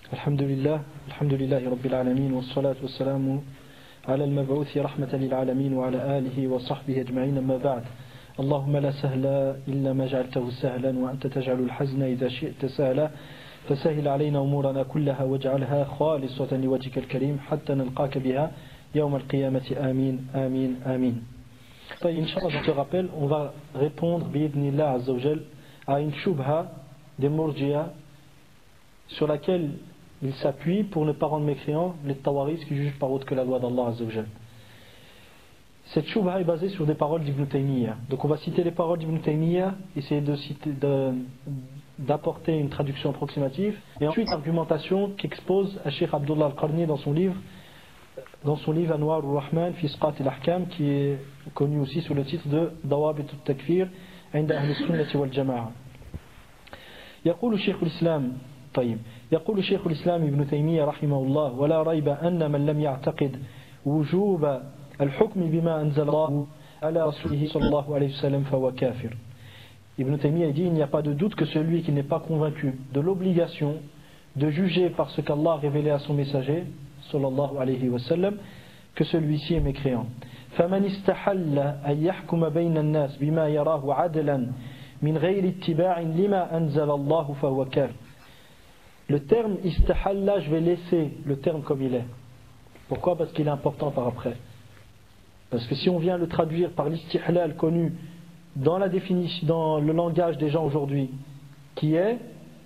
Alhamdulillah, alhamdulillahi rabbil alamin, wa salatu wa salamu ala al-mab'uthi rahmatan lil alamin wa ala alihi wa sahbihi ajma'in, amma ba'd. Allahumma la sahla illa ma ja'altahu sahlan wa anta taj'alul hazna idha shi'ta sahla فسهل علينا أمورنا كلها واجعلها خالصة لوجهك الكريم حتى نلقاك بها يوم القيامة آمين آمين آمين. Inch'Allah, je te rappelle, on va répondre bi'idhnillah azza wa jal à une shubha des Murji'a sur laquelle il s'appuie pour ne pas rendre mécréants les tawaris qui jugent par autre que la loi d'Allah azza wa jal. Cette shubha est basée sur des paroles d'Ibn Taymiyyah. Donc on va citer les paroles d'Ibn Taymiyyah, essayer d'apporter une traduction approximative, et ensuite l'argumentation qu'expose Cheikh Abdullah Al-Qarni dans son livre Anwar al-Rahman fi Isqat al-Ahkam, qui est connu aussi sous le titre de Dawabit al-Takfir عند أهل السنة والجماعة. يقول شيخ الإسلام ابن تيمية رحمه الله: ولا ريب أن من لم يعتقد وجوب الحكم بما أنزل الله على رسوله صلى الله عليه وسلم فهو كافر. Ibn Taymiyyah dit: il n'y a pas de doute que celui qui n'est pas convaincu de l'obligation de juger par ce qu'Allah a révélé à son messager sallallahu alayhi wa sallam, que celui-ci est mécréant. فمن استحل أن يحكم بين الناس بما يراه عدلا من غير اتباع لما أنزل الله فهو كافر. Le terme istahalla, je vais laisser le terme comme il est. Pourquoi? Parce qu'il est important par après. Parce que si on vient le traduire par l'istihlal connu dans la définition, dans le langage des gens aujourd'hui, qui est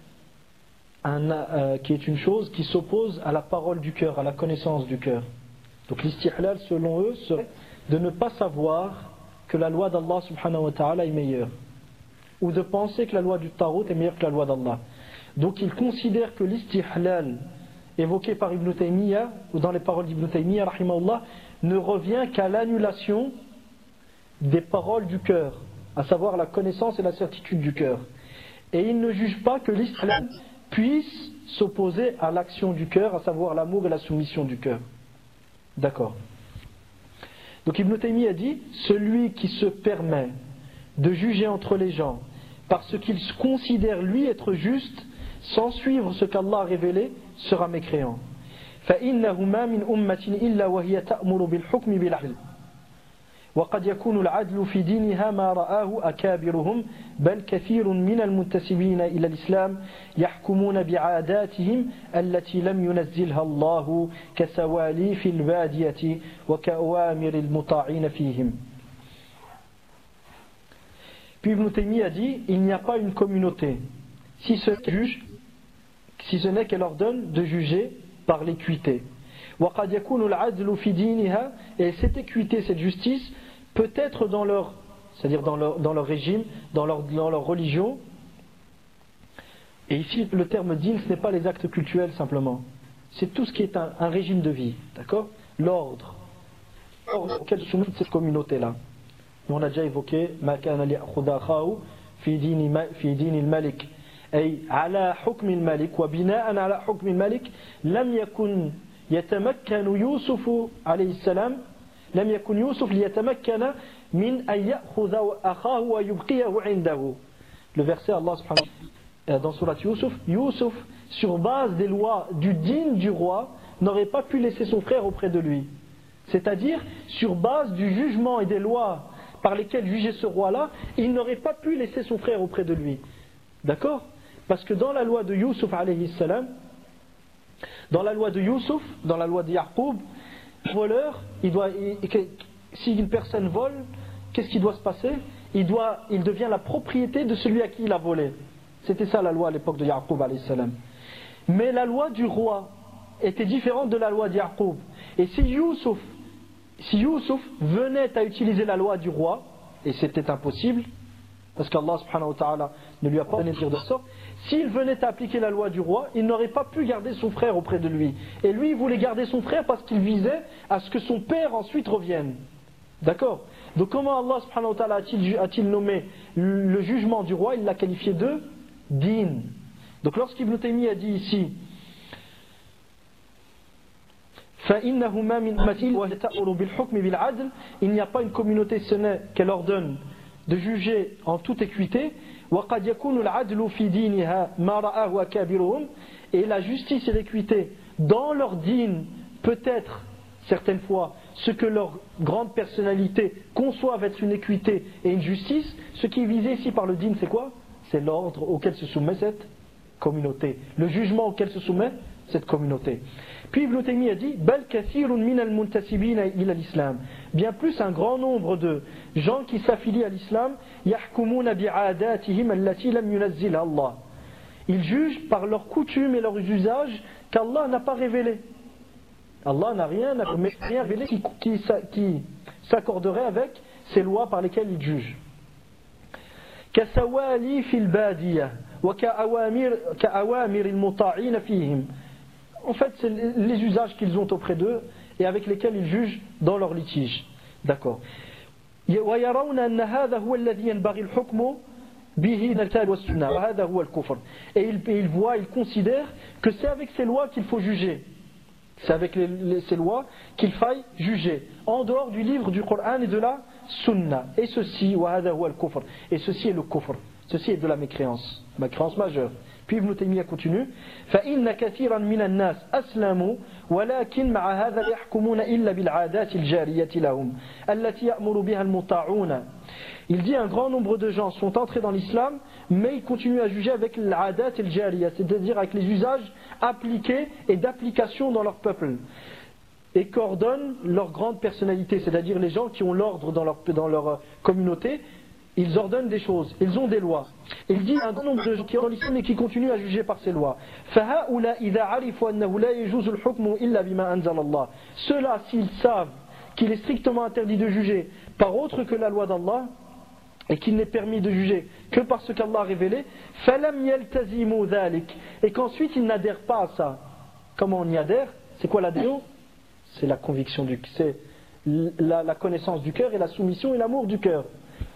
une chose qui s'oppose à la parole du cœur, à la connaissance du cœur. Donc l'istihlal, selon eux, serait de ne pas savoir que la loi d'Allah subhanahu wa ta'ala est meilleure, ou de penser que la loi du Tarot est meilleure que la loi d'Allah. Donc ils considèrent que l'istihlal évoqué par Ibn Taymiyyah, ou dans les paroles d'Ibn Taymiyyah rahimahullah, ne revient qu'à l'annulation des paroles du cœur, à savoir la connaissance et la certitude du cœur. Et ils ne jugent pas que l'istihlal puisse s'opposer à l'action du cœur, à savoir l'amour et la soumission du cœur. D'accord. Donc Ibn Taymiyyah dit: celui qui se permet de juger entre les gens parce qu'il considère lui être juste sans suivre ce qu'Allah a révélé sera mécréant. فإنه ما من أمة إلا وهي تأمر بالحكم بالعدل وقد يكون العدل في دينها ما رآه أكابرهم بل كثير من المنتسبين إلى الإسلام يحكمون بعاداتهم التي لم ينزلها الله كسواليف البادية وكأوامر المطاعين فيهم. Puis Ibn Taymiyyah dit: il n'y a pas une communauté si ce n'est qu'elle ordonne de juger par l'équité. وقد يكون العدل في دينها, et cette équité, cette justice peut être dans leur, c'est-à-dire dans leur régime, dans leur religion. Et ici le terme din, ce n'est pas les actes cultuels simplement, c'est tout ce qui est un régime de vie, d'accord, l'ordre auquel soumet cette communauté là. On a déjà évoqué ما كان ليأخذ أخاه في دين الملك أي على حكم الملك وبناء على حكم الملك لم يكن يتمكن يوسف عليه السلام لم يكن يوسف ليتمكن من أن يأخذ أخاه ويبقيه عنده. Le verset Allah subhanahu wa ta'ala dans Surat Yusuf, sur base des lois du din du roi, n'aurait pas pu laisser son frère auprès de lui. C'est-à-dire, sur base du jugement et des lois par lesquelles jugeait ce roi-là, il n'aurait pas pu laisser son frère auprès de lui. D'accord? Parce que dans la loi de Yusuf alayhi salam, dans la loi de Yusuf, dans la loi de Yaqub, le voleur, si une personne vole, qu'est-ce qui doit se passer? Il devient la propriété de celui à qui il a volé. C'était ça la loi à l'époque de Yaqub alayhi salam. Mais la loi du roi était différente de la loi de Yaqub. Et si Yusuf venait à utiliser la loi du roi, et c'était impossible, parce qu'Allah subhanahu wa ta'ala ne lui a pas donné de dire de sorte, s'il venait à appliquer la loi du roi, il n'aurait pas pu garder son frère auprès de lui. Et lui, il voulait garder son frère parce qu'il visait à ce que son père ensuite revienne. D'accord? Donc comment Allah subhanahu wa ta'ala a-t-il nommé le jugement du roi? Il l'a qualifié de din. Donc lorsqu'Ibn Taymiyyah dit ici فإنه ما من أمة وهي تأمر بالحكم بالعدل, il n'y a pas une communauté ce n'est qu'elle ordonne de juger en toute équité. وقد يكون العدل في دينها ما رآه أكابرهم, et la justice et l'équité dans leur dîne peut être certaines fois ce que leur grande personnalité conçoivent être une équité et une justice, ce qui est visé ici par le dîne c'est quoi? C'est l'ordre auquel se soumet cette communauté, le jugement auquel se soumet cette communauté. Puis Ibn Taymiyyah a dit Bal kathirun min al-muntasibina ila l'islam. Bien plus, un grand nombre de gens qui s'affilient à l'islam, yahkumuna bi'adatihim allati lam yunazzilha Allah. Ils jugent par leurs coutumes et leurs usages qu'Allah n'a pas révélé. Allah n'a rien révélé qui s'accorderait avec ces lois par lesquelles ils jugent. Kasawali fil badiyah wa ka'awamir al-muta'in fihim. En fait, c'est les usages qu'ils ont auprès d'eux et avec lesquels ils jugent dans leurs litiges. D'accord. Et ils voient, ils considèrent que c'est avec ces lois qu'il faut juger. C'est avec ces lois qu'il faille juger. En dehors du livre du Coran et de la Sunna. Et ceci, et ceci est le kufr. Ceci est de la mécréance majeure. Puis Ibn Taymiyyah continue فإن كثيرا من الناس أسلموا ولكن مع هذا يحكمون إلا بالعادات الجارية لهم التي يأمر بها المطاعون. Il dit un grand nombre de gens sont entrés dans l'islam mais ils continuent à juger avec l'adat et le jariya, c'est-à-dire avec les usages appliqués et d'application dans leur peuple et qu'ordonnent leur grande personnalité, c'est-à-dire les gens qui ont l'ordre dans leur communauté. Ils ordonnent des choses, ils ont des lois. Il dit un grand nombre de gens qui ont l'islam et qui continuent à juger par ces lois. Ceux-là, s'ils savent qu'il est strictement interdit de juger par autre que la loi d'Allah, et qu'il n'est permis de juger que par ce qu'Allah a révélé, et qu'ensuite ils n'adhèrent pas à ça. Comment on y adhère? C'est quoi l'adhésion? C'est la conviction c'est la connaissance du cœur et la soumission et l'amour du cœur.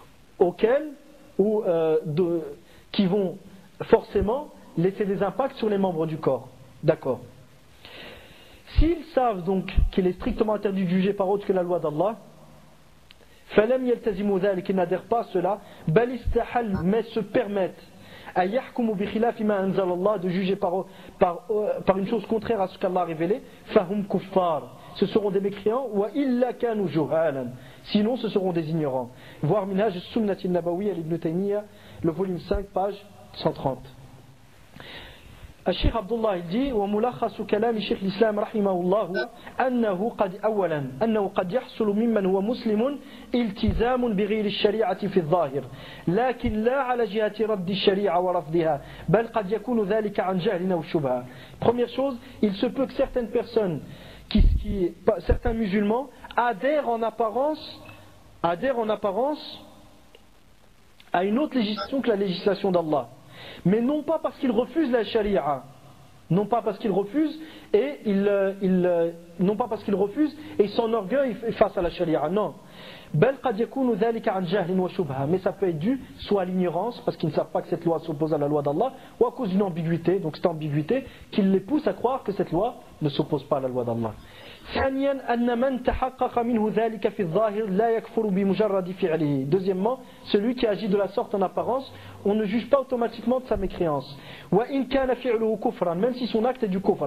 Qui vont forcément laisser des impacts sur les membres du corps. D'accord. S'ils savent donc qu'il est strictement interdit de juger par autre que la loi d'Allah, qu'ils n'adhèrent pas à cela, mais se permettent de juger par une chose contraire à ce qu'Allah a révélé, ce seront des mécréants, sinon ce seront des ignorants. Voir Minhaj al-Sunnah al-Nabawi al-Ibn Taymiyyah, le volume 5, page 130. الشيخ عبد الله dit وملخص كلام شيخ الإسلام رحمه الله أنه قد يحصل ممن هو مسلم التزام بغير الشريعة في الظاهر لكن لا على جهة رد الشريعة ورفضها بل قد يكون ذلك عن جهل أو شبهة. Première chose, il se peut que certaines personnes certains musulmans adhèrent en apparence à une autre législation que la législation d'Allah, mais non pas parce qu'ils refusent la sharia, non pas parce qu'ils refusent et ils s'enorgueillent face à la sharia, non. Mais ça peut être dû soit à l'ignorance, parce qu'ils ne savent pas que cette loi s'oppose à la loi d'Allah, ou à cause d'une ambiguïté, donc cette ambiguïté qui les pousse à croire que cette loi ne s'oppose pas à la loi d'Allah. Deuxièmement, celui qui agit de la sorte en apparence, on ne juge pas automatiquement de sa mécréance. Même si son acte est du kufr.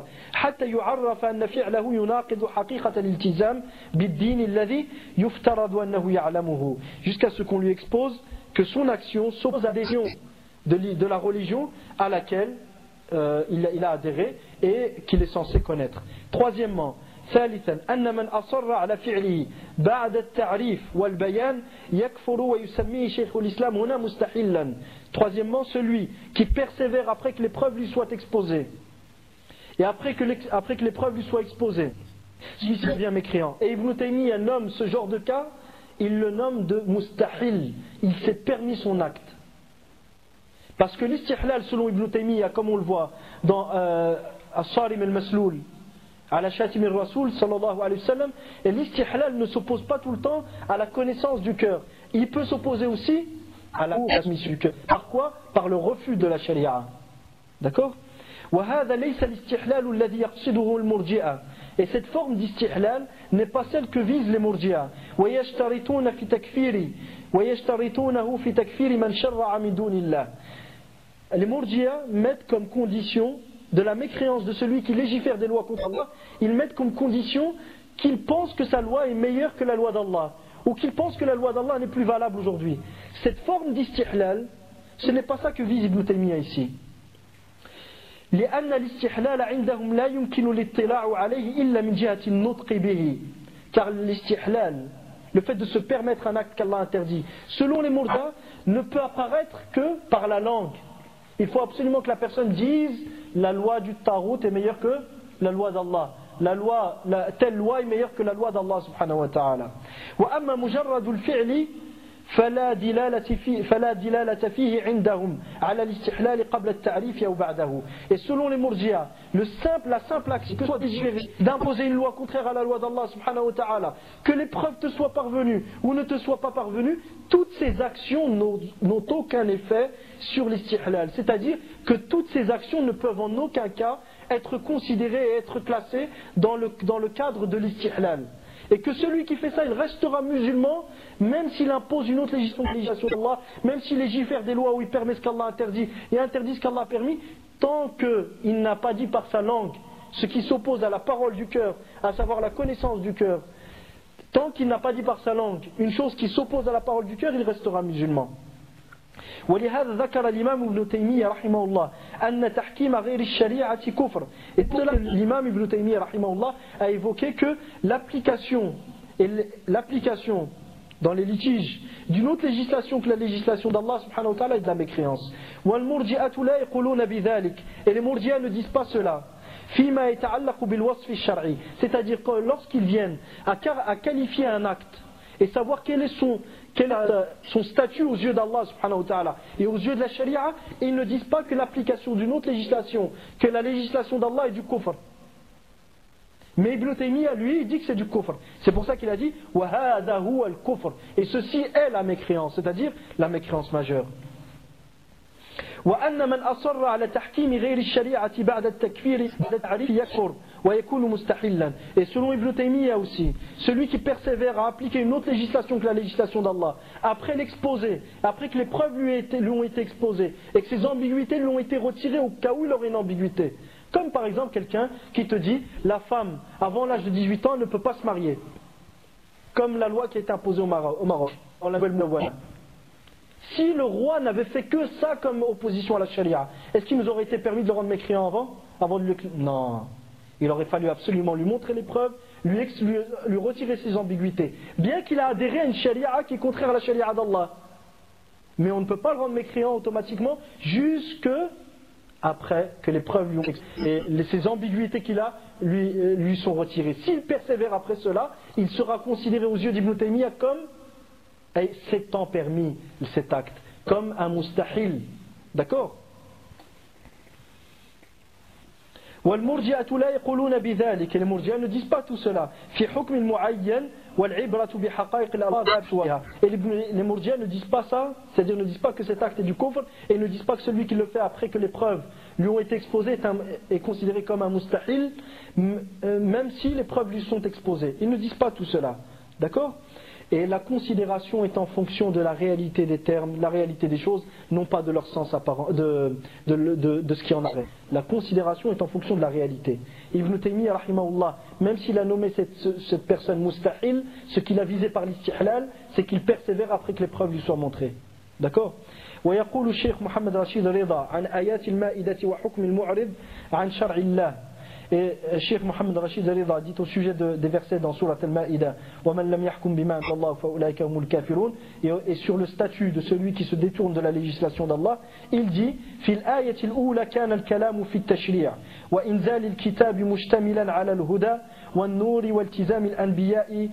Jusqu'à ce qu'on lui expose que son action s'oppose à l'adhésion de la religion à laquelle il a adhéré et qu'il est censé connaître. Troisièmement, ثالثا أن من أصر على فعله بعد التعريف والبيان يكفر ويسميه شيخ الإسلام هنا مستحلا. Troisièmement, celui qui persévère après que les preuves lui soient exposées et après que les preuves lui soient exposées, il devient mécréant. Et Ibn Taymiyyah nomme ce genre de cas, il le nomme de mustahil, il s'est permis son acte. Parce que l'istihlal selon Ibn Taymiyyah, comme on le voit dans As-Sarim al-Masloul à la Shatim al-Rasoul sallallahu alayhi wa sallam, et l'istihlal ne s'oppose pas tout le temps à la connaissance du cœur, il peut s'opposer aussi à la transmission du cœur. Par quoi? Par le refus de la sharia. D'accord? Et cette forme d'istihlal n'est pas celle que visent les murji'a. Les murji'a mettent comme condition de la mécréance de celui qui légifère des lois contre Allah, ils mettent comme condition qu'il pense que sa loi est meilleure que la loi d'Allah, ou qu'il pense que la loi d'Allah n'est plus valable aujourd'hui. Cette forme d'istihlal, ce n'est pas ça que vise Ibn Taymiyyah ici. لأن الاستحلال عندهم لا يمكن الاطلاع عليه إلا من جهة النطق به. Car l'istihlal, le fait de se permettre un acte qu'Allah interdit, selon les murji'a, ne peut apparaître que par la langue. Il faut absolument que la personne dise la loi du Tarout est meilleure que la loi d'Allah. Telle loi est meilleure que la loi d'Allah subhanahu wa ta'ala. وأما مجرد الفعل فلا دلالة فيه عندهم على الاستحلال قبل التعريف أو بعده. Et selon les murji'a, la simple action, que soit d'imposer une loi contraire à la loi d'Allah subhanahu wa ta'ala, que les preuves te soient parvenues ou ne te soient pas parvenues, toutes ces actions n'ont aucun effet sur l'istihlal. C'est-à-dire que toutes ces actions ne peuvent en aucun cas être considérées et être classées dans le cadre de l'istihlal. Et que celui qui fait ça, il restera musulman, même s'il impose une autre législation d'Allah, même s'il légifère des lois où il permet ce qu'Allah interdit et interdit ce qu'Allah a permis, tant qu'il n'a pas dit par sa langue ce qui s'oppose à la parole du cœur, à savoir la connaissance du cœur, tant qu'il n'a pas dit par sa langue une chose qui s'oppose à la parole du cœur, il restera musulman. ولهذا ذكر الإمام ابن تيمية رحمه الله أن تحكيم غير الشريعة كفر. Et pour cela, l'imam Ibn Taymiyyah رحمه الله a évoqué que l'application dans les litiges d'une autre législation que la législation d'Allah subhanahu wa ta'ala est de la mécréance. والمرجئة لا يقولون بذلك. Et les murji'a ne disent pas cela. فيما يتعلق بالوصف الشرعي. C'est-à-dire que lorsqu'ils viennent à qualifier un acte et savoir quel est son statut aux yeux d'Allah subhanahu wa ta'ala et aux yeux de la sharia, ils ne disent pas que l'application d'une autre législation que la législation d'Allah est du kufr. Mais Ibn Taymiyyah lui il dit que c'est du kufr. C'est pour ça qu'il a dit وَهَذَا هُوَ الْكُفْرِ. Et ceci est la mécréance, c'est-à-dire la mécréance majeure. وأن من أصر على تحكيم غير الشريعة بعد التكفير يكفر ويكون مستحلا. Et selon Ibn Taymiyyah aussi, celui qui persévère à appliquer une autre législation que la législation d'Allah, après l'exposer, après que les preuves lui ont été exposées et que ses ambiguïtés lui ont été retirées au cas où il aurait une ambiguïté. Comme par exemple quelqu'un qui te dit la femme avant l'âge de 18 ans ne peut pas se marier, comme la loi qui a été imposée au Maroc. On l'appelle Mnawana. Si le roi n'avait fait que ça comme opposition à la charia, est-ce qu'il nous aurait été permis de le rendre mécréant avant de le... Non. Il aurait fallu absolument lui montrer les preuves, lui retirer ses ambiguïtés. Bien qu'il a adhéré à une charia qui est contraire à la charia d'Allah. Mais on ne peut pas le rendre mécréant automatiquement jusque après que les preuves lui ont... Et ces ambiguïtés qu'il a lui sont retirées. S'il persévère après cela, il sera considéré aux yeux d'Ibn Taymiyyah comme... s'étant permis cet acte, comme un mustahil. D'accord? والمرجئة لا يقولون بذلك. Les murji'a ne disent pas tout cela. في حكم معين والعبرة بحقائق الأمر. Et les murji'a ne disent pas ça, c'est-à-dire ne disent pas que cet acte est du kufr, et ne disent pas que celui qui le fait après que les preuves lui ont été exposées est considéré comme un mustahil, même si les preuves lui sont exposées. Ils ne disent pas tout cela. D'accord? Et la considération est en fonction de la réalité des termes, la réalité des choses, non pas de leur sens apparent, de ce qui en est. La considération est en fonction de la réalité. Ibn Taymiyyah, rahimahullah, même s'il a nommé cette personne mustahil, ce qu'il a visé par l'istihlal, c'est qu'il persévère après que les preuves lui soient montrées. D'accord? ويقول الشيخ محمد رشيد رضا عن آيات المائدة وحكم المعرض عن شرع الله. Et Cheikh Mohammed Rashid Rida dit au sujet des versets dans Surat Al-Ma'ida وَمَنْ لَمْ يَحْكُمْ بِمَا أَنزَلَ اللَّهُ فَأُولَٰئِكَ هُمُ الْكَافِرُونَ. Et sur le statut de celui qui se détourne de la législation d'Allah, il dit في الآية الأولى كان الكلام في التشريع وإنزال الكتاب مشتملا على الهدى والنور والتزام الأنبياء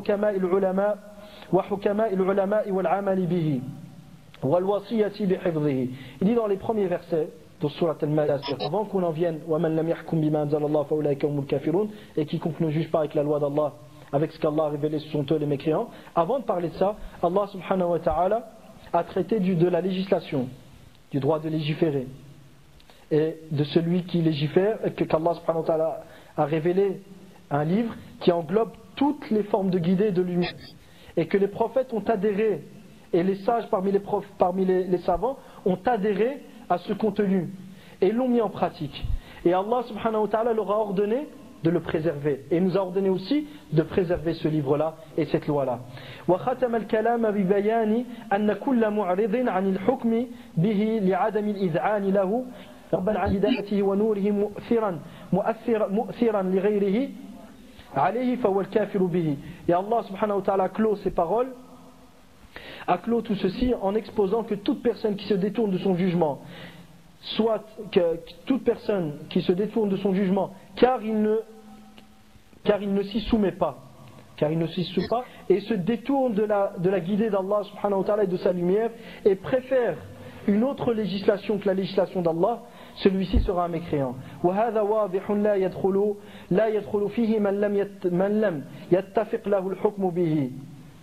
وحكماء العلماء والعمل به والوصية بحفظه. Il dit dans les premiers versets dans Surat Al-Ma'idah, avant qu'on en vienne وَمَنْ لَمْ يَحْكُمْ بِمَا أَنزَلَ اللَّهُ فَأُولَٰئِكَ هُمُ الْكَافِرُونَ, et quiconque ne juge pas avec la loi d'Allah, avec ce qu'Allah a révélé, ce sont eux les mécréants. Avant de parler de ça, Allah subhanahu wa ta'ala a traité de la législation, du droit de légiférer, et de celui qui légifère, qu'Allah subhanahu wa ta'ala a révélé un livre qui englobe toutes les formes de guidée et de lumière, et que les prophètes ont adhéré, et les sages parmi les savants ont adhéré à ce contenu et l'ont mis en pratique. Et Allah subhanahu wa ta'ala leur a ordonné de le préserver. Et il nous a ordonné aussi de préserver ce livre-là et cette loi-là. وختم الكلام ببيان أن كل معرض عن الحكم به لعدم الإذعان له ربا عن هدايته ونوره مؤثرا لغيره عليه فهو الكافر به. Et Allah subhanahu wa ta'ala clôt ses paroles, a clos tout ceci en exposant que toute personne qui se détourne de son jugement, soit que toute personne qui se détourne de son jugement, car il ne s'y soumet pas, et se détourne de la guidée d'Allah subhanahu wa ta'ala et de sa lumière, et préfère une autre législation que la législation d'Allah, celui-ci sera un mécréant. وهذا واضح لا يدخل فيه من لم يتفق له الحكم به.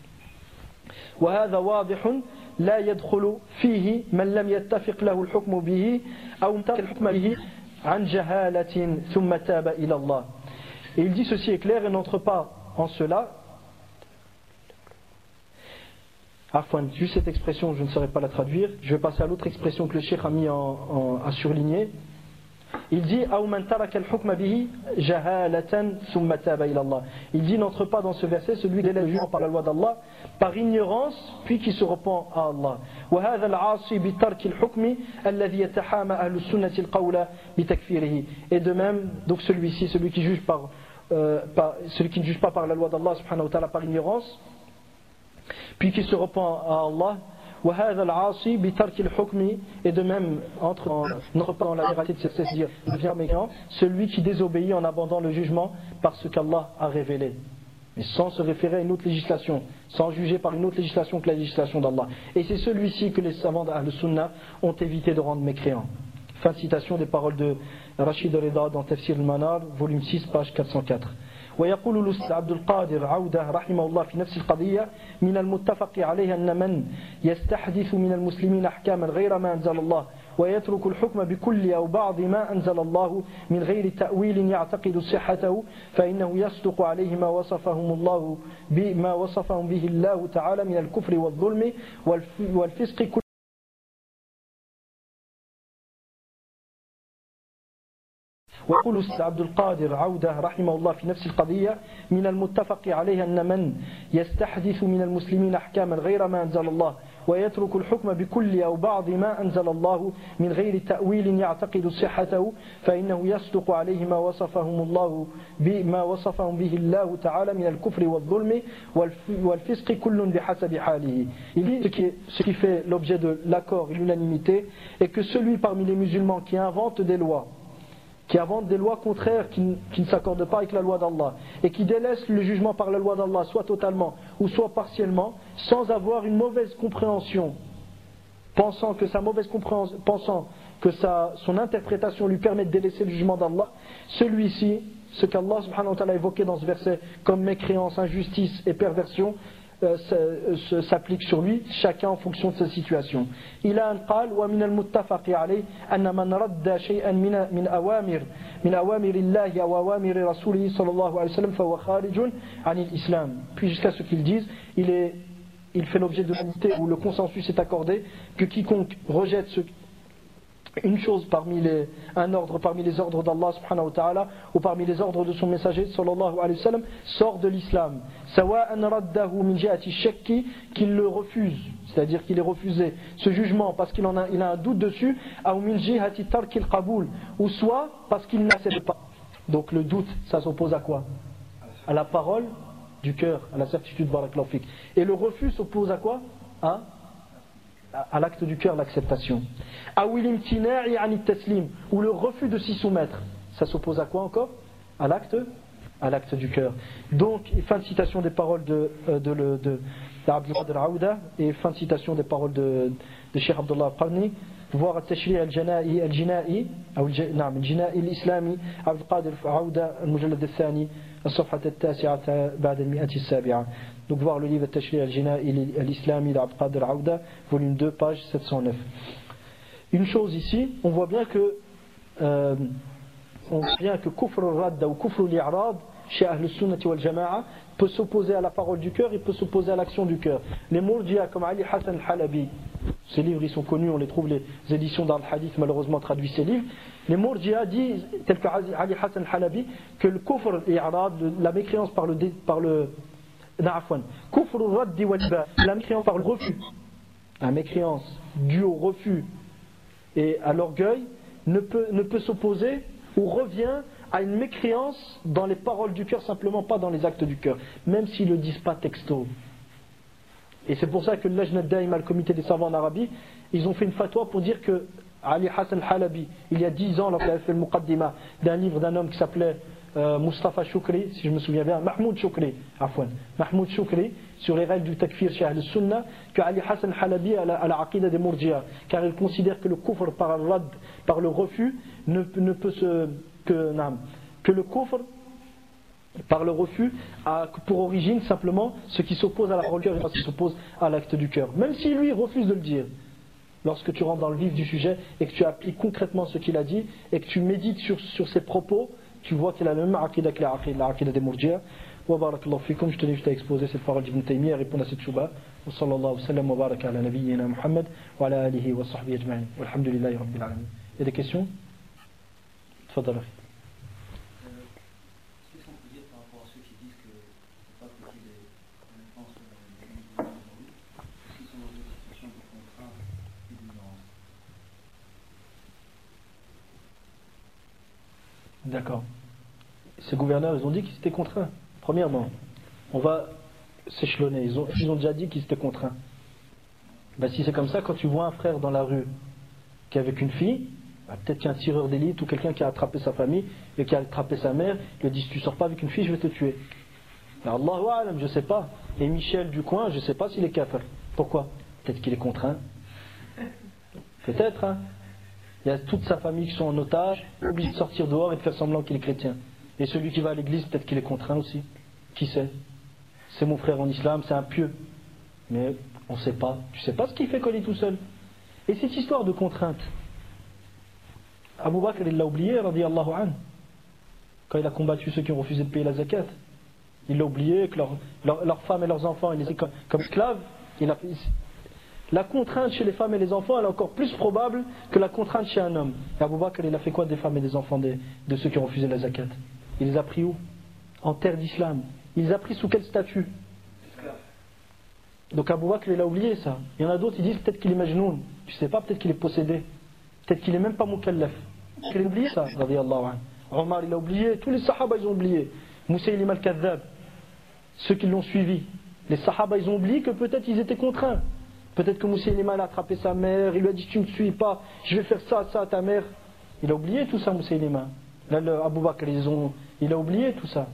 وهذا واضح لا يدخل فيه من لم يتفق له الحكم به أو متفق الحكم به عن جهالة ثم تاب إلى الله. Et il dit ceci est clair et n'entre pas en cela. Juste cette expression, je ne saurais pas la traduire. Je vais passer à l'autre expression que le cheikh a mis à surligner. Il dit il dit n'entre pas dans ce verset celui qui est le jugement par la loi d'Allah par ignorance puis qui se repent à Allah. Et de même donc celui-ci, celui qui juge celui qui ne juge pas par la loi d'Allah subhanahu wa ta'ala par ignorance puis qui se repent à Allah. Et de même n'entre pas dans la vérité de cette dire devient mécréant celui qui désobéit en abandonnant le jugement par ce qu'Allah a révélé, mais sans se référer à une autre législation, sans juger par une autre législation que la législation d'Allah. Et c'est celui-ci que les savants d'Ahl Sunnah ont évité de rendre mécréant. Fin de citation des paroles de Rachid Rida dans Tafsir al-Manar, volume 6, page 404. ويقول الأستاذ عبد القادر عودة رحمه الله في نفس القضية من المتفق عليه أن من يستحدث من المسلمين أحكاما غير ما أنزل الله ويترك الحكم بكل أو بعض ما أنزل الله من غير تأويل يعتقد صحته فإنه يصدق عليه ما وصفهم به الله تعالى من الكفر والظلم والفسق ويقول الأستاذ عبد القادر عودة رحمه الله في نفس القضية من المتفق عليه أن من يستحدث من المسلمين أحكاما غير ما أنزل الله ويترك الحكم بكل أو بعض ما أنزل الله من غير تأويل يعتقد صحته فإنه يصدق عليه ما وصفهم به الله تعالى من الكفر والظلم والفسق كل بحسب حاله. Il dit ce qui fait l'objet de l'accord et l'unanimité est que celui parmi les musulmans qui invente des lois contraires qui ne s'accordent pas avec la loi d'Allah et qui délaissent le jugement par la loi d'Allah soit totalement ou soit partiellement sans avoir une mauvaise compréhension, pensant que son interprétation lui permet de délaisser le jugement d'Allah, celui-ci, ce qu'Allah subhanahu wa ta'ala a évoqué dans ce verset comme mécréance, injustice et perversion, s'applique sur lui, chacun en fonction de sa situation. Il a un qal wa min al-muttafaq alayh anna man radda shay'an min awamir Allah wa awamir rasulih sallallahu alayhi wa sallam fa huwa kharijun 'an al-islam. Puis jusqu'à ce qu'ils disent, il fait l'objet de l'unité où le consensus est accordé que quiconque rejette une chose un ordre parmi les ordres d'Allah subhanahu wa ta'ala ou parmi les ordres de son messager sallallahu alayhi wa sallam sort de l'islam. Sawa'an raddahu min jihati shakki, qu'il le refuse, c'est-à-dire qu'il est refusé ce jugement parce qu'il a un doute dessus, ou min jihati tarkil qaboul, ou soit parce qu'il n'accepte pas. Donc le doute, ça s'oppose à quoi? À la parole du cœur, à la certitude barakallahu fik. Et le refus s'oppose à quoi? À l'acte du cœur, l'acceptation. Ou le refus de s'y soumettre. Ça s'oppose à quoi encore? À l'acte du cœur. Donc, fin de citation des paroles d'Abdul Qadir Aouda et fin de citation des paroles de Cheikh Abdullah Qarni. Voir التشريع الجنائي أو الجنائي الإسلامي عبد القادر عودة المجلد الثاني الصفحة 9 بعد 107. Donc voir le livre التشريع الجنائي الإسلامي d'Abd Qadir Aouda, volume 2, page 709. Une chose ici, on voit bien que kufr al-radd ou kufr al-i'rad chez Ahl Sunnah wal Jama'a peut s'opposer à la parole du cœur et peut s'opposer à l'action du cœur. Les Murji'a comme Ali Hassan al-Halabi, ces livres ils sont connus, on les trouve, les éditions d'Al-Hadith malheureusement traduisent ces livres, Les Murji'a disent, tel que Ali Hassan al-Halabi, que le kufr et la mécréance par le kufr al-raddi wal-ba, la mécréance par le refus, la mécréance due au refus et à l'orgueil ne peut s'opposer ou revient à une mécréance dans les paroles du cœur, simplement pas dans les actes du cœur, même s'ils ne le disent pas texto. Et c'est pour ça que le Lajna Daïma, le comité des savants en Arabie, ils ont fait une fatwa pour dire que Ali Hassan al-Halabi, il y a 10 ans, lorsqu'il avait fait le muqaddima d'un livre d'un homme qui s'appelait Mustafa Choukri, si je me souviens bien, Mahmoud Choukri, sur les règles du takfir chez Ahl-Sunnah, que Ali Hassan al-Halabi a la aqida des Murji'a, car il considère que le kufr par le rad, par le refus, ne peut que le kufr par le refus a pour origine simplement ce qui s'oppose à la parole du cœur et ce qui s'oppose à l'acte du cœur, même si lui refuse de le dire. Lorsque tu rentres dans le vif du sujet et que tu appliques concrètement ce qu'il a dit et que tu médites sur ses propos, tu vois qu'il a le même aqida que la aqida des Murji'a. Wa barakallahu fikum, je tenais juste à exposer cette parole d'Ibn Taymiyyah et répondre à cette chouba. Wa sallallahu wa sallam wa baraka ala nabiyyina Muhammad wa ala alihi wa sahbihi ajma'in. Walhamdulillahi rabbil alamin. Il y a des questions? Tfadal. D'accord. Ces gouverneurs, ils ont dit qu'ils étaient contraints. Premièrement, on va s'échelonner. Ils ont déjà dit qu'ils étaient contraints. Ben, si c'est comme ça, quand tu vois un frère dans la rue qui est avec une fille, ben, peut-être qu'il y a un tireur d'élite ou quelqu'un qui a attrapé sa famille et qui a attrapé sa mère, il lui dit si tu sors pas avec une fille, je vais te tuer. Ben, Allahu a'lam, je sais pas. Et Michel du coin, je sais pas s'il est kafir. Pourquoi? Peut-être qu'il est contraint. Peut-être, hein. Il y a toute sa famille qui sont en otage, obligé de sortir dehors et de faire semblant qu'il est chrétien. Et celui qui va à l'église, peut-être qu'il est contraint aussi. Qui sait? C'est mon frère en islam, c'est un pieux. Mais on ne sait pas. Tu ne sais pas ce qu'il fait quand il est tout seul. Et cette histoire de contrainte, Abu Bakr il l'a oublié, radiyallahu anhu, quand il a combattu ceux qui ont refusé de payer la zakat. Il l'a oublié, que leurs femmes et leurs enfants, ils étaient comme esclaves. La contrainte chez les femmes et les enfants, elle est encore plus probable que la contrainte chez un homme. Et Abu Bakr, il a fait quoi des femmes et des enfants de ceux qui ont refusé la zakat? Il les a pris où? En terre d'islam. Il les a pris sous quel statut? Donc Abu Bakr, il a oublié ça. Il y en a d'autres, ils disent peut-être qu'il est majnoun. Tu sais pas, peut-être qu'il est possédé. Peut-être qu'il est même pas mukallaf. Il a oublié ça, radiyallahu anhu. Omar, il a oublié. Tous les sahaba, ils ont oublié. Moussaïlim al-Kadhab, ceux qui l'ont suivi. Les sahaba, ils ont oublié que peut-être ils étaient contraints. Peut-être que Moussaïlima a attrapé sa mère, il lui a dit tu ne me suis pas, je vais faire ça à ta mère. Il a oublié tout ça, Moussaïlima. Là, Abu Bakr, il a oublié tout ça.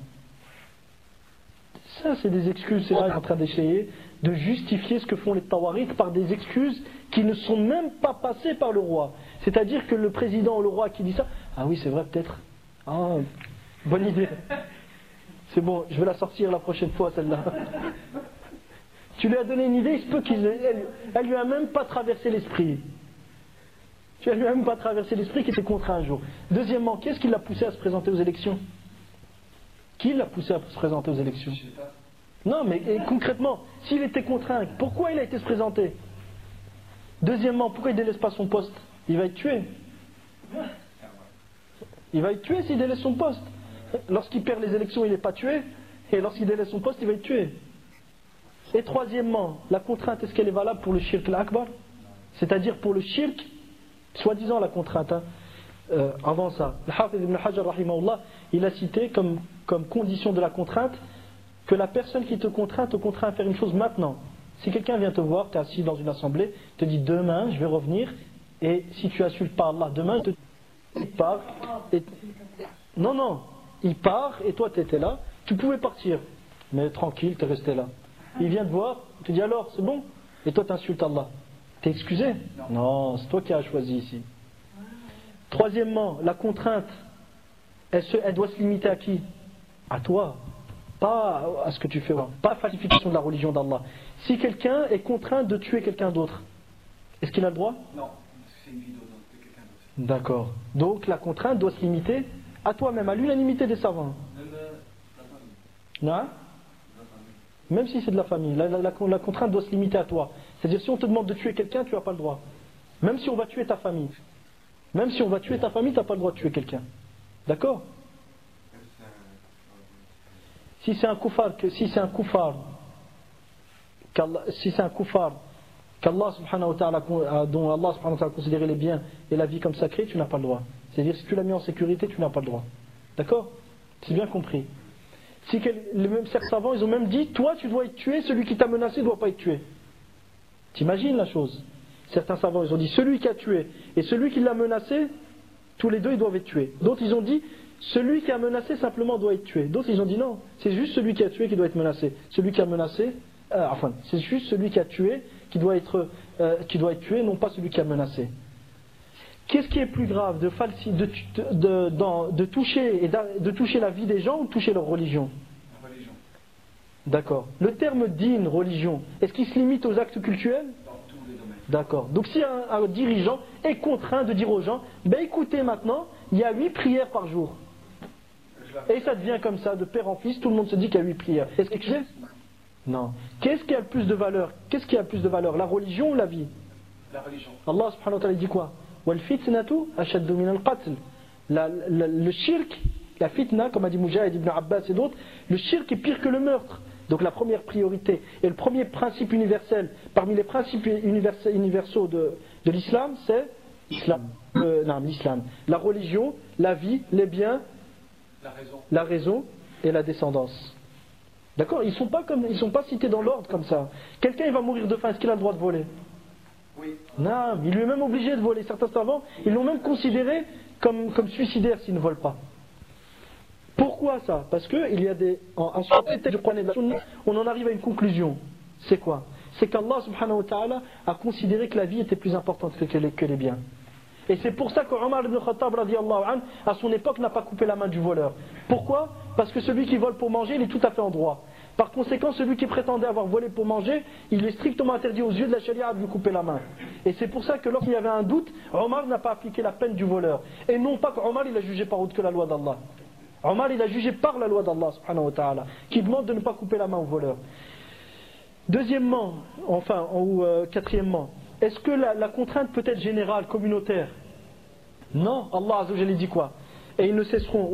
Ça, c'est des excuses, c'est là en train d'essayer de justifier ce que font les Tawarik par des excuses qui ne sont même pas passées par le roi. C'est-à-dire que le président ou le roi qui dit ça, ah oui, c'est vrai, peut-être. Ah, bonne idée. C'est bon, je vais la sortir la prochaine fois, celle-là. Tu lui as donné une idée, il se peut elle lui a même pas traversé l'esprit. Tu lui as même pas traversé l'esprit qu'il était contraint un jour. Deuxièmement, qu'est-ce qui l'a poussé à se présenter aux élections? Qui l'a poussé à se présenter aux élections? Non, mais concrètement, s'il était contraint, pourquoi il a été se présenter? Deuxièmement, pourquoi il ne délaisse pas son poste? Il va être tué. Il va être tué s'il délaisse son poste. Lorsqu'il perd les élections, il n'est pas tué. Et lorsqu'il délaisse son poste, il va être tué. Et troisièmement, la contrainte, est-ce qu'elle est valable pour le shirk al-akbar? C'est-à-dire pour le shirk, soi-disant la contrainte. Avant ça, le Hafiz ibn Hajar, rahimahullah, il a cité comme condition de la contrainte que la personne qui te contraint à faire une chose maintenant. Si quelqu'un vient te voir, tu es assis dans une assemblée, te dit demain je vais revenir, et si tu insultes pas Allah, demain il part. Non, il part et toi tu étais là, tu pouvais partir, mais tranquille, tu es resté là. Il vient te voir, il te dit alors, c'est bon? Et toi, tu insultes Allah. T'es excusé? Non, c'est toi qui as choisi ici. Troisièmement, la contrainte, elle doit se limiter à qui? À toi. Pas à ce que tu fais. Pas falsification de la religion d'Allah. Si quelqu'un est contraint de tuer quelqu'un d'autre, est-ce qu'il a le droit? Non, c'est une vidéo de quelqu'un d'autre. D'accord. Donc la contrainte doit se limiter à toi-même, à l'unanimité des savants. Même la famille. Non? Même si c'est de la famille, la contrainte doit se limiter à toi. C'est-à-dire si on te demande de tuer quelqu'un, tu n'as pas le droit. Même si on va tuer ta famille. Même si on va tuer ta famille, tu n'as pas le droit de tuer quelqu'un. D'accord? Si c'est un koufar, qu'Allah subhanahu wa ta'ala, dont Allah subhanahu wa ta'ala a considéré les biens et la vie comme sacrés, tu n'as pas le droit. C'est-à-dire si tu l'as mis en sécurité, tu n'as pas le droit. D'accord? C'est bien compris. Certains savants, ils ont même dit, toi tu dois être tué, celui qui t'a menacé ne doit pas être tué. T'imagines la chose? Certains savants, ils ont dit, celui qui a tué et celui qui l'a menacé, tous les deux ils doivent être tués. D'autres ils ont dit, celui qui a menacé simplement doit être tué. D'autres ils ont dit non, c'est juste celui qui a tué qui doit être menacé. Celui qui a menacé, c'est juste celui qui a tué qui doit être tué, non pas celui qui a menacé. Qu'est-ce qui est plus grave, de toucher la vie des gens ou de toucher leur religion? La religion. D'accord. Le terme din, religion, est-ce qu'il se limite aux actes cultuels? Dans tous les domaines. D'accord. Donc si un dirigeant est contraint de dire aux gens, ben écoutez maintenant, il y a 8 prières par jour. Et ça devient comme ça, de père en fils, tout le monde se dit qu'il y a 8 prières. Est-ce que c'est? Non. Qu'est-ce qui a le plus de valeur? Qu'est-ce qui a le plus de valeur? La religion ou la vie? La religion. Allah subhanahu wa ta'ala dit quoi? Wal fitnatu ashaddu min al-qatl. Le shirk, la fitna, comme a dit Mujahid ibn Abbas et d'autres, le shirk est pire que le meurtre. Donc la première priorité et le premier principe universel parmi les principes universaux de l'islam, c'est l'islam. La religion, la vie, les biens, la raison et la descendance. D'accord? Ils sont pas cités dans l'ordre comme ça. Quelqu'un il va mourir de faim, est-ce qu'il a le droit de voler? Oui. Non, il lui est même obligé de voler. Certains savants, ils l'ont même considéré comme suicidaire s'il ne vole pas. Pourquoi ça? Parce que il y a en société du Coran et de la Sunna, on en arrive à une conclusion. C'est quoi? C'est qu'Allah subhanahu wa ta'ala a considéré que la vie était plus importante que les biens. Et c'est pour ça que Omar ibn Khattab radiyallahu anhu, à son époque, n'a pas coupé la main du voleur. Pourquoi? Parce que celui qui vole pour manger, il est tout à fait en droit. Par conséquent, celui qui prétendait avoir volé pour manger, il est strictement interdit aux yeux de la charia de lui couper la main. Et c'est pour ça que lorsqu'il y avait un doute, Omar n'a pas appliqué la peine du voleur. Et non pas qu'Omar il a jugé par autre que la loi d'Allah. Omar il a jugé par la loi d'Allah subhanahu wa ta'ala, qui demande de ne pas couper la main au voleur. Deuxièmement, quatrièmement, est-ce que la contrainte peut être générale, communautaire? Non, Allah azza wa jalla dit quoi? Et ils ne cesseront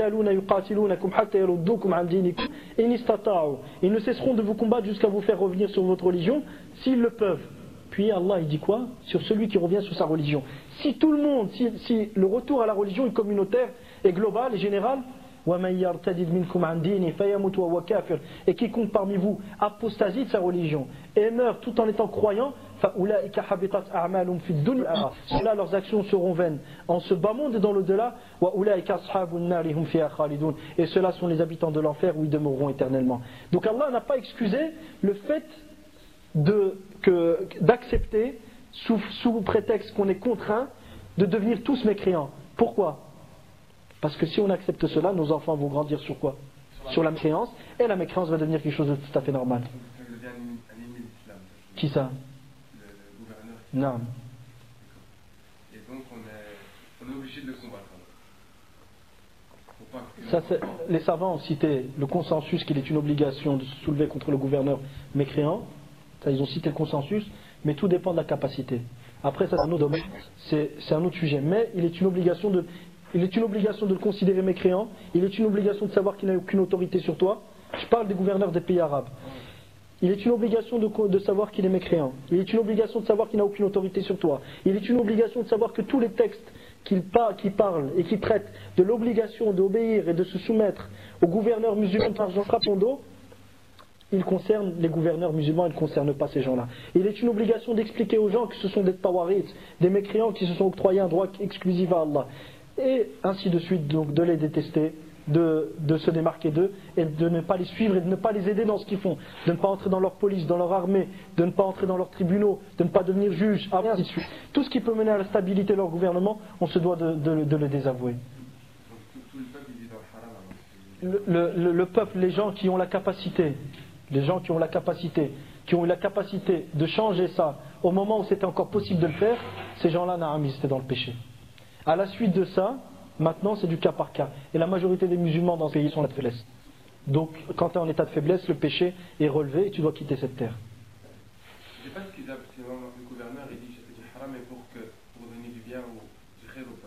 ils ne cesseront de vous combattre jusqu'à vous faire revenir sur votre religion s'ils le peuvent. Puis Allah il dit quoi? Sur celui qui revient sur sa religion. Si tout le monde, si le retour à la religion est communautaire et global et général, et quiconque parmi vous apostasie de sa religion et meurt tout en étant croyant, ceux-là leurs actions seront vaines en ce bas monde et dans l'au-delà, et ceux-là sont les habitants de l'enfer où ils demeureront éternellement. Donc Allah n'a pas excusé le fait d'accepter sous prétexte qu'on est contraint de devenir tous mécréants. Pourquoi? Parce que si on accepte cela, nos enfants vont grandir sur quoi? Sur la mécréance, et la mécréance va devenir quelque chose de tout à fait normal. Qui ça? Le gouverneur. Non. Et donc on est obligé de le combattre. Ça, les savants ont cité le consensus qu'il est une obligation de se soulever contre le gouverneur mécréant. Ça, ils ont cité le consensus, mais tout dépend de la capacité. Après, ça c'est un autre domaine, c'est un autre sujet. Mais il est une obligation de le considérer mécréant, il est une obligation de savoir qu'il n'a aucune autorité sur toi. Je parle des gouverneurs des pays arabes. Il est une obligation de savoir qu'il est mécréant. Il est une obligation de savoir qu'il n'a aucune autorité sur toi. Il est une obligation de savoir que tous les textes qui parlent et qui traitent de l'obligation d'obéir et de se soumettre aux gouverneurs musulmans par Jean Frapondo, ils concernent les gouverneurs musulmans, ils ne concernent pas ces gens-là. Il est une obligation d'expliquer aux gens que ce sont des tawarites, des mécréants qui se sont octroyés un droit exclusif à Allah. Et ainsi de suite, donc de les détester, de se démarquer d'eux et de ne pas les suivre et de ne pas les aider dans ce qu'ils font, de ne pas entrer dans leur police, dans leur armée, de ne pas entrer dans leurs tribunaux, de ne pas devenir juge, ainsi de suite. Tout ce qui peut mener à la stabilité de leur gouvernement, on se doit de le désavouer. Le peuple, les gens qui ont la capacité, qui ont eu la capacité de changer ça au moment où c'était encore possible de le faire, ces gens-là, ils étaient dans le péché. À la suite de ça, maintenant c'est du cas par cas. Et la majorité des musulmans dans ce pays sont en état de faiblesse. Donc quand tu es en état de faiblesse, le péché est relevé et tu dois quitter cette terre. Je ne sais pas ce qu'ils appellent, le gouverneur il dit haram, mais pour donner du bien au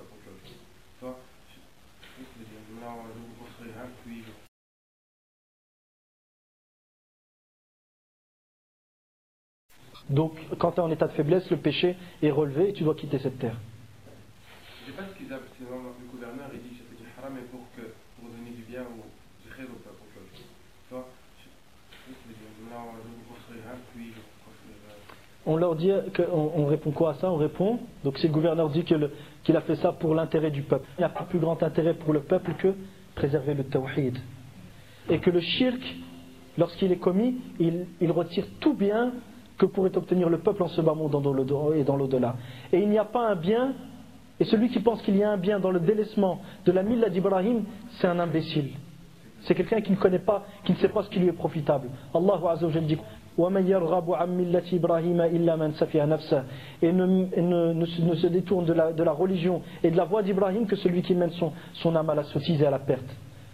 Donc quand tu es en état de faiblesse, le péché est relevé et tu dois quitter cette terre. Je ne sais pas ce qu'ils appellent, c'est le gouverneur, il dit que c'était du haram, mais pour donner du bien ou du khair au peuple. Tu vois, maintenant je vous construire un puits, je vous construire. On leur dit, on répond quoi à ça? On répond, donc si le gouverneur dit qu'il a fait ça pour l'intérêt du peuple. Il n'y a pas plus grand intérêt pour le peuple que préserver le tawhid. Et que le shirk, lorsqu'il est commis, il retire tout bien que pourrait obtenir le peuple en ce bas monde et dans l'au-delà. Et il n'y a pas un bien, et celui qui pense qu'il y a un bien dans le délaissement de la milla d'Ibrahim, c'est un imbécile. C'est quelqu'un qui ne connaît pas, qui ne sait pas ce qui lui est profitable. Allah Azza wa Jalla dit وَمَنْ يَرْغَبُ عَنْ مِلَّةِ إِبْرَاهِيمَ إِلَّا مَنْ سَفِيهَ نَفْسَهُ. Et ne se détourne de la religion et de la voie d'Ibrahim que celui qui mène son âme à la sottise et à la perte.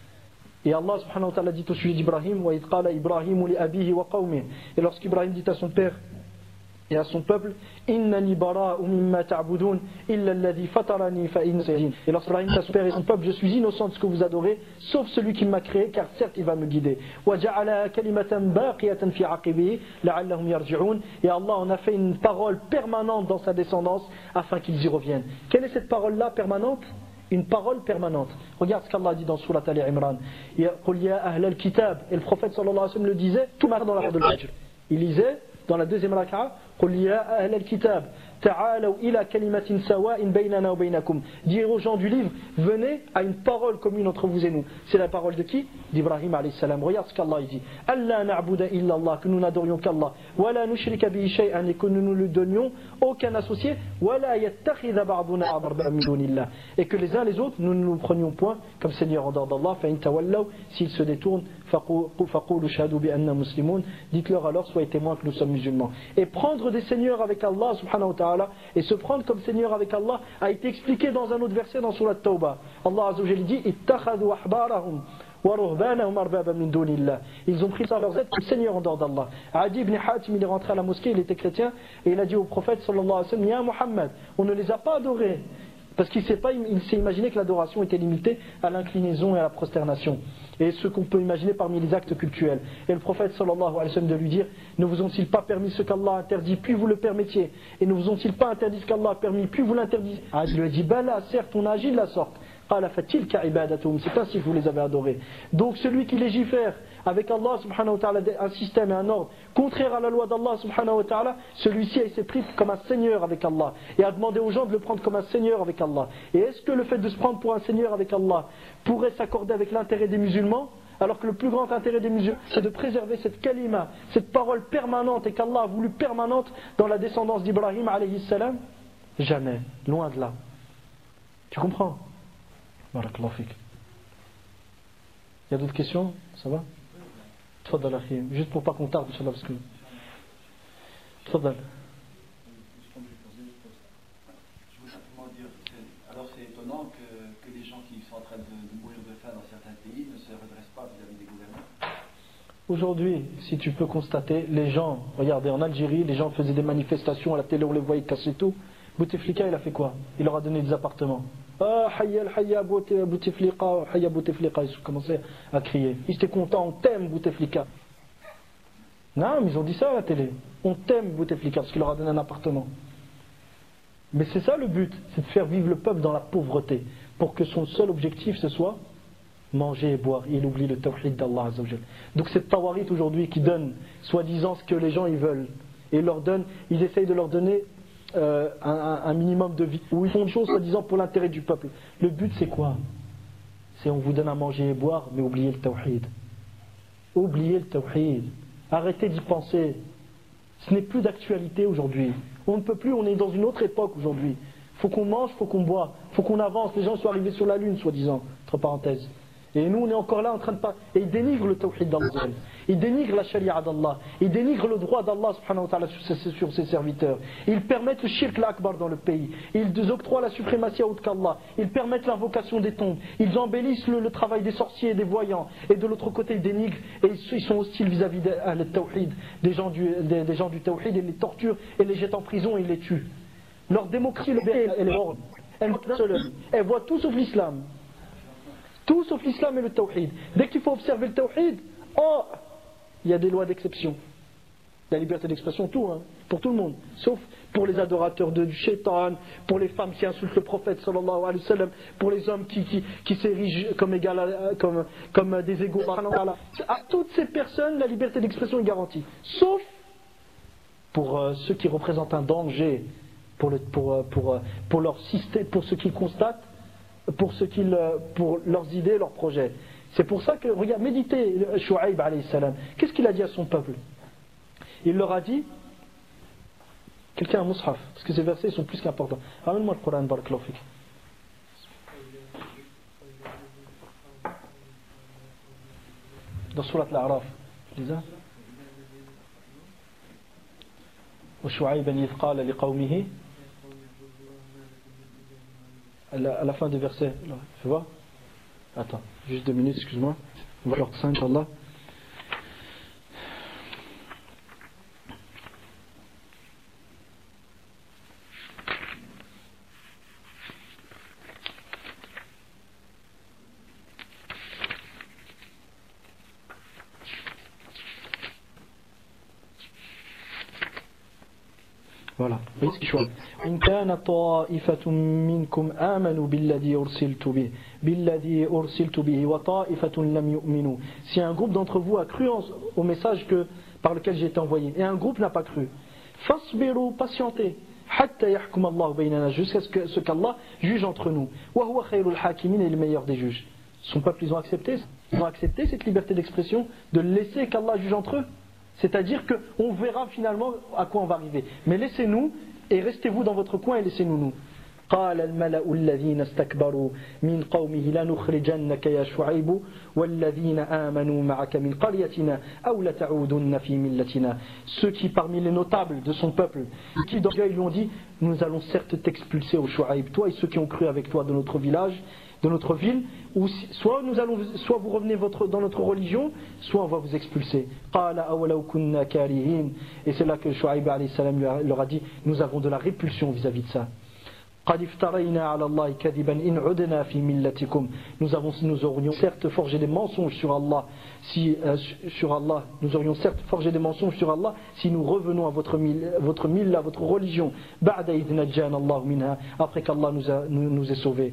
Et Allah subhanahu wa ta'ala dit au sujet d'Ibrahim وَإِذْ قَالَ إِبْرَاهِيمُ لِأَبِيهِ وَقَوْمِهِ. Et lorsqu'Ibrahim dit à son père et à son peuple إِنَّنِي بَرَاءٌ مِمَّا تَعْبُدُونَ إِلَّا الَّذِي فَطَرَنِي فَإِنَّهُ سَيَهْدِينِ. Et lorsqu'Ibrahim dit à son père et son peuple, je suis innocent de ce que vous adorez, sauf celui qui m'a créé, car certes il va me guider. وَجَعَلَهَا كَلِمَةً بَاقِيَةً فِي عَقِبِهِ لَعَلَّهُمْ يَرْجِعُونَ. Et Allah en a fait une parole permanente dans sa descendance afin qu'ils y reviennent. Quelle est cette parole-là permanente? Une parole permanente. Regarde ce qu'Allah dit dans Surat Ali Imran. قُلْ يَا أَهْلَ الْكِتَابِ. Et le prophète sallallahu alayhi wa sallam le disait tout matin dans la de l'Hajj. Il lisait dans la deuxième raka'a قُلْ يَا أَهْلَ الْكِتَابِ تعالوا إلى كلمة سواء بيننا وبينكم. Dire aux gens du livre, venez à une parole commune entre vous et nous. C'est la parole de qui? D'Ibrahim alayhi salam. Regarde ce qu'Allah dit. أَلَّا نَعْبُدَ إِلَّا اللَّهِ, que nous n'adorions qu'Allah. وَلَا نُشْرِكَ بِهِ شَيْئًا, et que nous ne lui donnions aucun associé. وَلَا يَتَّخِذَ بَعْضُنَا أَرْبَابًا مِنْ دُونِ اللَّهِ, et que les uns les autres nous ne nous prenions point comme Seigneur en dehors d'Allah. فَإِنْ تَوَلَّوْا, s'ils se détournent, فَقُولُوا شَهَدُوا بِأَنَّا مُسْلِمُونَ, dites-leur alors, soyez témoins que nous sommes musulmans. Et prendre des seigneurs avec Allah subhanahu wa ta'ala, et se prendre comme Seigneur avec Allah, a été expliqué dans un autre verset dans Surat Tawbah. Allah Azza wa Jalla dit ittakhadhu ahbarahum wa ruhbanahum arbaban min dunillah. Ils ont pris ça leurs êtres comme Seigneur en dehors d'Allah. Adi ibn Hatim, il est rentré à la mosquée, il était chrétien, et il a dit au prophète sallallahu alayhi wa sallam, ya Muhammad, on ne les a pas adorés. Parce qu'il s'est imaginé que l'adoration était limitée à l'inclinaison et à la prosternation. Et ce qu'on peut imaginer parmi les actes cultuels. Et le prophète sallallahu alayhi wa sallam de lui dire, ne vous ont-ils pas permis ce qu'Allah a interdit, puis vous le permettiez? Et ne vous ont-ils pas interdit ce qu'Allah a permis, puis vous l'interdisez? Il lui a dit, Bala, certes, on a agi de la sorte. C'est ainsi que vous les avez adorés. Donc celui qui légifère avec Allah subhanahu wa ta'ala un système et un ordre contraire à la loi d'Allah subhanahu wa ta'ala, celui-ci s'est pris comme un seigneur avec Allah et a demandé aux gens de le prendre comme un seigneur avec Allah. Et est-ce que le fait de se prendre pour un seigneur avec Allah pourrait s'accorder avec l'intérêt des musulmans, alors que le plus grand intérêt des musulmans c'est de préserver cette kalima, cette parole permanente, et qu'Allah a voulu permanente dans la descendance d'Ibrahim alayhi salam? Jamais, loin de là. Tu comprends? Barakallahu fik. Il y a d'autres questions? Ça va? Tfadal akhi. Juste pour pas qu'on tarde, Inch'Allah, parce que. Tfadal. Je veux simplement dire, alors c'est étonnant que les gens qui sont en train de mourir de faim dans certains pays ne se redressent pas vis-à-vis des gouvernants. Aujourd'hui, si tu peux constater, les gens, regardez, en Algérie, les gens faisaient des manifestations à la télé, on les voyait casser tout. Bouteflika, il a fait quoi? Il leur a donné des appartements. Ah, Hayya Bouteflika, Hayya Bouteflika, ils ont commencé à crier. Ils étaient contents, on t'aime Bouteflika. Non, mais ils ont dit ça à la télé. On t'aime Bouteflika, parce qu'il leur a donné un appartement. Mais c'est ça le but, c'est de faire vivre le peuple dans la pauvreté, pour que son seul objectif ce soit manger et boire. Il oublie le tawhid d'Allah Azza wa Jal. Donc c'est Tawarit aujourd'hui qui donne, soi-disant, ce que les gens ils veulent. Et ils essayent de leur donner un minimum de vie, où ils font des choses soi-disant pour l'intérêt du peuple. Le but c'est quoi? C'est on vous donne à manger et boire, mais oubliez le tawhid. Oubliez le tawhid. Arrêtez d'y penser. Ce n'est plus d'actualité aujourd'hui. On ne peut plus, on est dans une autre époque aujourd'hui. Faut qu'on mange, faut qu'on boit, faut qu'on avance. Les gens sont arrivés sur la lune, soi-disant, entre parenthèses. Et nous on est encore là en train de pas. Et ils dénigrent le tawhid d'Allah. Ils dénigrent la sharia d'Allah. Ils dénigrent le droit d'Allah subhanahu wa ta'ala sur ses serviteurs. Ils permettent le shirk l'akbar dans le pays. Ils octroient la suprématie à autre qu'Allah. Ils permettent l'invocation des tombes. Ils embellissent le travail des sorciers et des voyants. Et de l'autre côté ils dénigrent et ils sont hostiles vis-à-vis de tawhid, des gens du tawhid, et les torturent et les jettent en prison et ils les tuent. Leur démocratie, elle est morte. Elle voit tout sauf l'islam. Tout sauf l'islam et le tawhid. Dès qu'il faut observer le tawhid, il y a des lois d'exception. La liberté d'expression, tout. pour tout le monde, sauf pour les adorateurs du shaitan, pour les femmes qui insultent le prophète sallallahu alayhi wa sallam, pour les hommes qui s'érigent comme comme des égaux. À toutes ces personnes, la liberté d'expression est garantie, sauf pour ceux qui représentent un danger pour leur système, pour ce qu'ils constatent, pour leurs idées, leurs projets. C'est pour ça que, regarde, méditez Shu'aib alayhi salam. Qu'est-ce qu'il a dit à son peuple? Il leur a dit, quelqu'un a un mushaf, parce que ces versets sont plus qu'importants. Ramène-moi le Coran, barakallahu fik. Dans Surat al-A'raf, lisez. وشعيبا إذ قال لقومه à la fin du verset, tu vois? Attends, juste 2 minutes, excuse-moi. On va leur 5, Inch'Allah. Voilà. إن كان طائفة منكم آمنوا بالذي أرسلت به وطائفة لم يؤمنوا. Si un groupe d'entre vous a cru au message par lequel j'ai été envoyé et un groupe n'a pas cru, فاصبروا, patientez, حتى يحكم الله بيننا, jusqu'à ce qu'Allah juge entre nous. وهو خير الحاكمين, est le meilleur des juges. Son peuple, ils ont accepté cette liberté d'expression, de laisser qu'Allah juge entre eux. C'est-à-dire qu'on verra finalement à quoi on va arriver. Mais laissez-nous et restez-vous dans votre coin et laissez-nous nous. قال الملأ الذين استكبروا من قومه لنخرجنك يا شعيب والذين آمنوا معك من قريتنا أو لتعودن في ملتنا. Ceux qui parmi les notables de son peuple, qui d'orgueil lui ont dit, nous allons certes t'expulser au Shu'aib, toi et ceux qui ont cru avec toi de notre village, de notre ville, ou soit vous revenez dans notre religion, soit on va vous expulser. Et c'est là que Shu'aib alayhi salam leur a dit, nous avons de la répulsion vis-à-vis de ça. Nous aurions certes forgé des mensonges sur Allah si nous revenons à votre milla, votre religion, après qu'Allah nous ait sauvés.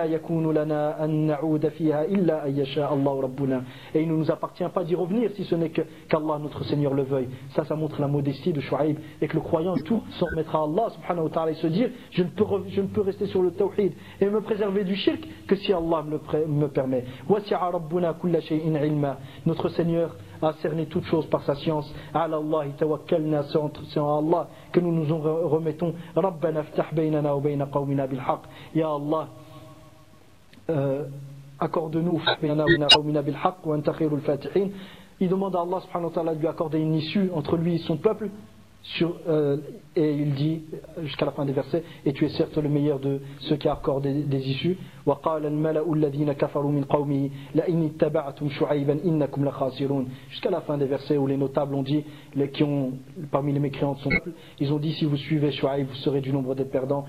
Et il ne nous appartient pas d'y revenir si ce n'est qu'Allah notre Seigneur le veuille. Ça montre la modestie de Shu'aib, et que le croyant tout s'en remettra à Allah subhanahu wa ta'ala et se dire, je ne peux rester sur le tawhid et me préserver du shirk que si Allah me permet. Notre Seigneur a cerné toutes choses par sa science. C'est en Allah que nous nous remettons. Ya Allah, accorde-nous. Il demande à Allah subhanahu wa ta'ala de lui accorder une issue entre lui et son peuple. Et il dit jusqu'à la fin des versets, et tu es certes le meilleur de ceux qui accordent des issues. Jusqu'à la fin des versets où les notables ont dit, parmi les mécréants de son peuple, ils ont dit, si vous suivez Shu'aib, vous serez du nombre des perdants.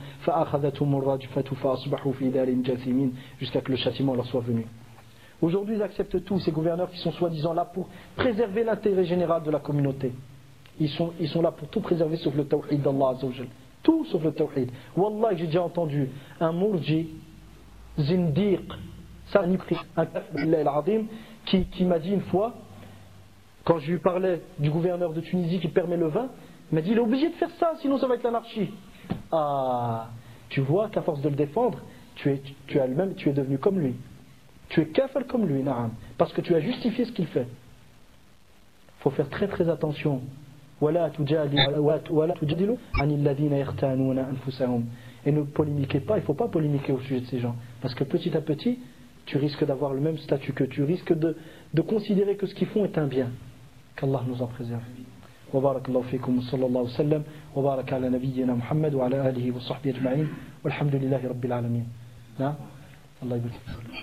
Jusqu'à que le châtiment leur soit venu. Aujourd'hui ils acceptent tous ces gouverneurs qui sont soi-disant là pour préserver l'intérêt général de la communauté. Ils sont là pour tout préserver sauf le tawhid d'Allah Azza wa Jal. Tout sauf le tawhid. Wallah, j'ai déjà entendu un murji, zindiq, qui m'a dit une fois, quand je lui parlais du gouverneur de Tunisie qui permet le vin, il m'a dit, il est obligé de faire ça, sinon ça va être l'anarchie. Ah, tu vois qu'à force de le défendre, tu es devenu comme lui. Tu es kafir comme lui, na'am, parce que tu as justifié ce qu'il fait. Il faut faire très très attention. Et ne polémiquez pas, il ne faut pas polémiquer au sujet de ces gens, parce que petit à petit tu risques d'avoir le même statut que tu risques de considérer que ce qu'ils font est un bien. Qu'Allah nous en préserve. Wa barakallahu fikum wa sallallahu wa sallam wa baraka ala nabiyyina Muhammad wa ala alihi wa sahbihi ajma'in walhamdulillahi rabbil alamin. Allah ybarak.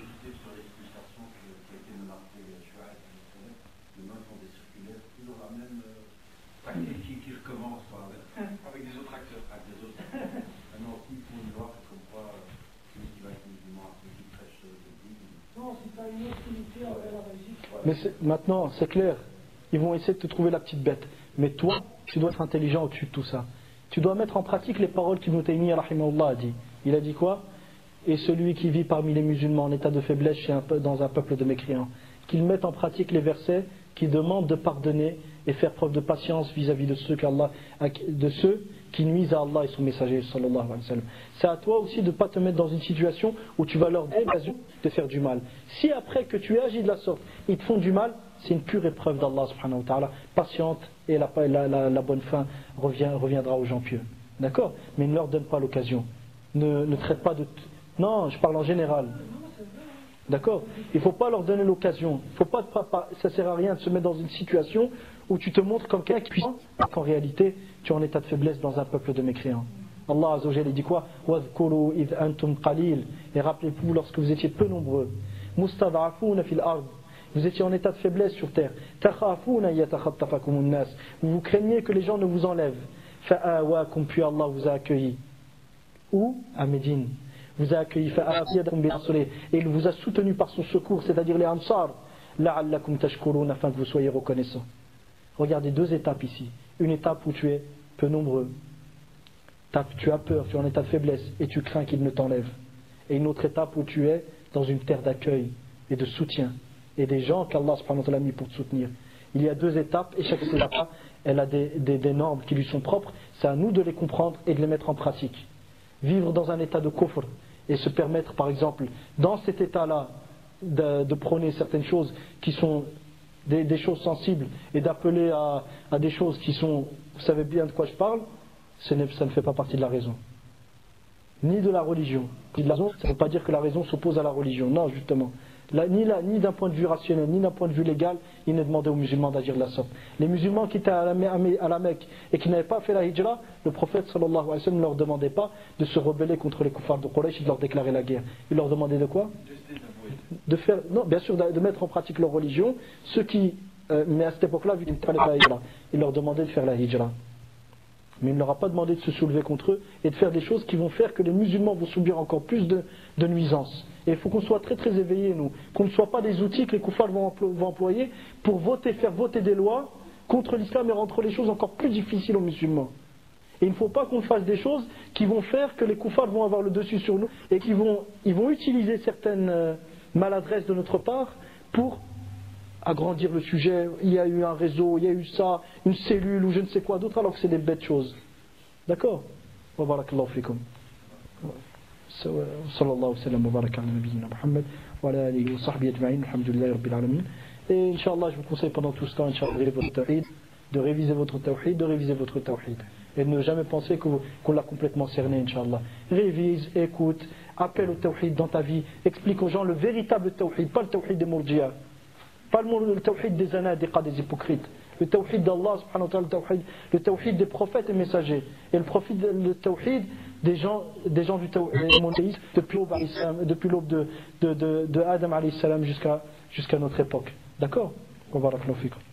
Qui recommence avec des autres acteurs, maintenant ils font une loi comme quoi celui qui va être musulman après qui prêche le dîme. Non, c'est pas une autre unité envers la Belgique. Mais maintenant c'est clair, ils vont essayer de te trouver la petite bête. Mais toi, tu dois être intelligent au-dessus de tout ça. Tu dois mettre en pratique les paroles qu'Ibn Taymiyyah rahimahullah a dit. Il a dit quoi? Et celui qui vit parmi les musulmans en état de faiblesse dans un peuple de mécréants, qu'il mette en pratique les versets qui demandent de pardonner et faire preuve de patience vis-à-vis de ceux qui nuisent à Allah et son messager sallallahu alayhi wa sallam. C'est à toi aussi de ne pas te mettre dans une situation où tu vas leur donner l'occasion de faire du mal. Si après que tu agis de la sorte, ils te font du mal, c'est une pure épreuve d'Allah subhanahu wa ta'ala. Patiente et la bonne fin reviendra aux gens pieux. D'accord? Mais ne leur donne pas l'occasion. Ne traite pas de... Non, je parle en général. D'accord? Il ne faut pas leur donner l'occasion. Ça ne sert à rien de se mettre dans une situation où tu te montres comme quelqu'un qui est puissant, qu'en réalité, tu es en état de faiblesse dans un peuple de mécréants. Allah Azza wa Jalla dit quoi? وَاذْكُرُوا إِذْ أَنْتُمْ قَلِيلٌ. Et rappelez-vous lorsque vous étiez peu nombreux. مُسْتَضْعَفُونَ فِي الْأَرْضِ. Vous étiez en état de faiblesse sur terre. تَخَافُونَ يَتَخَطَّفَكُمُ النَّاسِ. Vous craignez que les gens ne vous enlèvent. فَآوَاكُمْ. Puis Allah vous a accueillis. Où? À Médine. Vous a accueilli. Et il vous a soutenu par son secours, c'est-à-dire les Ansar. لَعَلَّكُمْ تَشْكُرُونَ. Afin que vous soyez reconnaissants. Regardez deux étapes ici. Une étape où tu es peu nombreux. Tu as peur, tu es en état de faiblesse et tu crains qu'il ne t'enlève. Et une autre étape où tu es dans une terre d'accueil et de soutien. Et des gens qu'Allah subhanahu wa ta'ala a mis pour te soutenir. Il y a deux étapes et chaque étape elle a des normes qui lui sont propres. C'est à nous de les comprendre et de les mettre en pratique. Vivre dans un état de kufr et se permettre par exemple dans cet état-là de prôner certaines choses qui sont des choses sensibles et d'appeler à des choses qui sont, vous savez bien de quoi je parle, ça ne fait pas partie de la raison. Ni de la religion. Ça ne veut pas dire que la raison s'oppose à la religion. Non, justement. Ni d'un point de vue rationnel, ni d'un point de vue légal, il n'est demandé aux musulmans d'agir de la sorte. Les musulmans qui étaient à la Mecque et qui n'avaient pas fait la hijra, le prophète sallallahu alayhi wa sallam ne leur demandait pas de se rebeller contre les kuffars de Quraysh et de leur déclarer la guerre. Il leur demandait de quoi? Non, bien sûr, de mettre en pratique leur religion. Mais à cette époque-là, vu qu'ils ne fallait pas la hijra, il leur demandait de faire la hijra. Mais il ne leur a pas demandé de se soulever contre eux et de faire des choses qui vont faire que les musulmans vont subir encore plus de nuisances. Et il faut qu'on soit très très éveillés, nous. Qu'on ne soit pas des outils que les koufars vont employer pour faire voter des lois contre l'islam et rendre les choses encore plus difficiles aux musulmans. Et il ne faut pas qu'on fasse des choses qui vont faire que les koufars vont avoir le dessus sur nous et qu'ils vont utiliser certaines maladresses de notre part pour agrandir le sujet. Il y a eu un réseau, il y a eu ça, une cellule ou je ne sais quoi d'autre, alors que c'est des bêtes choses. D'accord? Wa barakallahu fikum. Sallallahu sallam wa baraka ala nabiyyina Muhammad wa ala alihi wa sahbihi ajma'in. Alhamdulillahi rabbil alamin. Et Inch'Allah, je vous conseille pendant tout ce temps, Inch'Allah, de réviser votre tawhid, et de ne jamais penser qu'on l'a complètement cerné, Inch'Allah. Révise, écoute, appelle au tawhid dans ta vie, explique aux gens le véritable tawhid, pas le tawhid des murji'a. Pas le tawhid des anadiqa, des hypocrites. Le tawhid d'Allah, subhanahu wa ta'ala, le tawhid des prophètes et messagers. Et le tawhid des gens du monothéisme depuis l'aube de Adam alayhi salam jusqu'à notre époque. D'accord? Wa barakallahu fikum.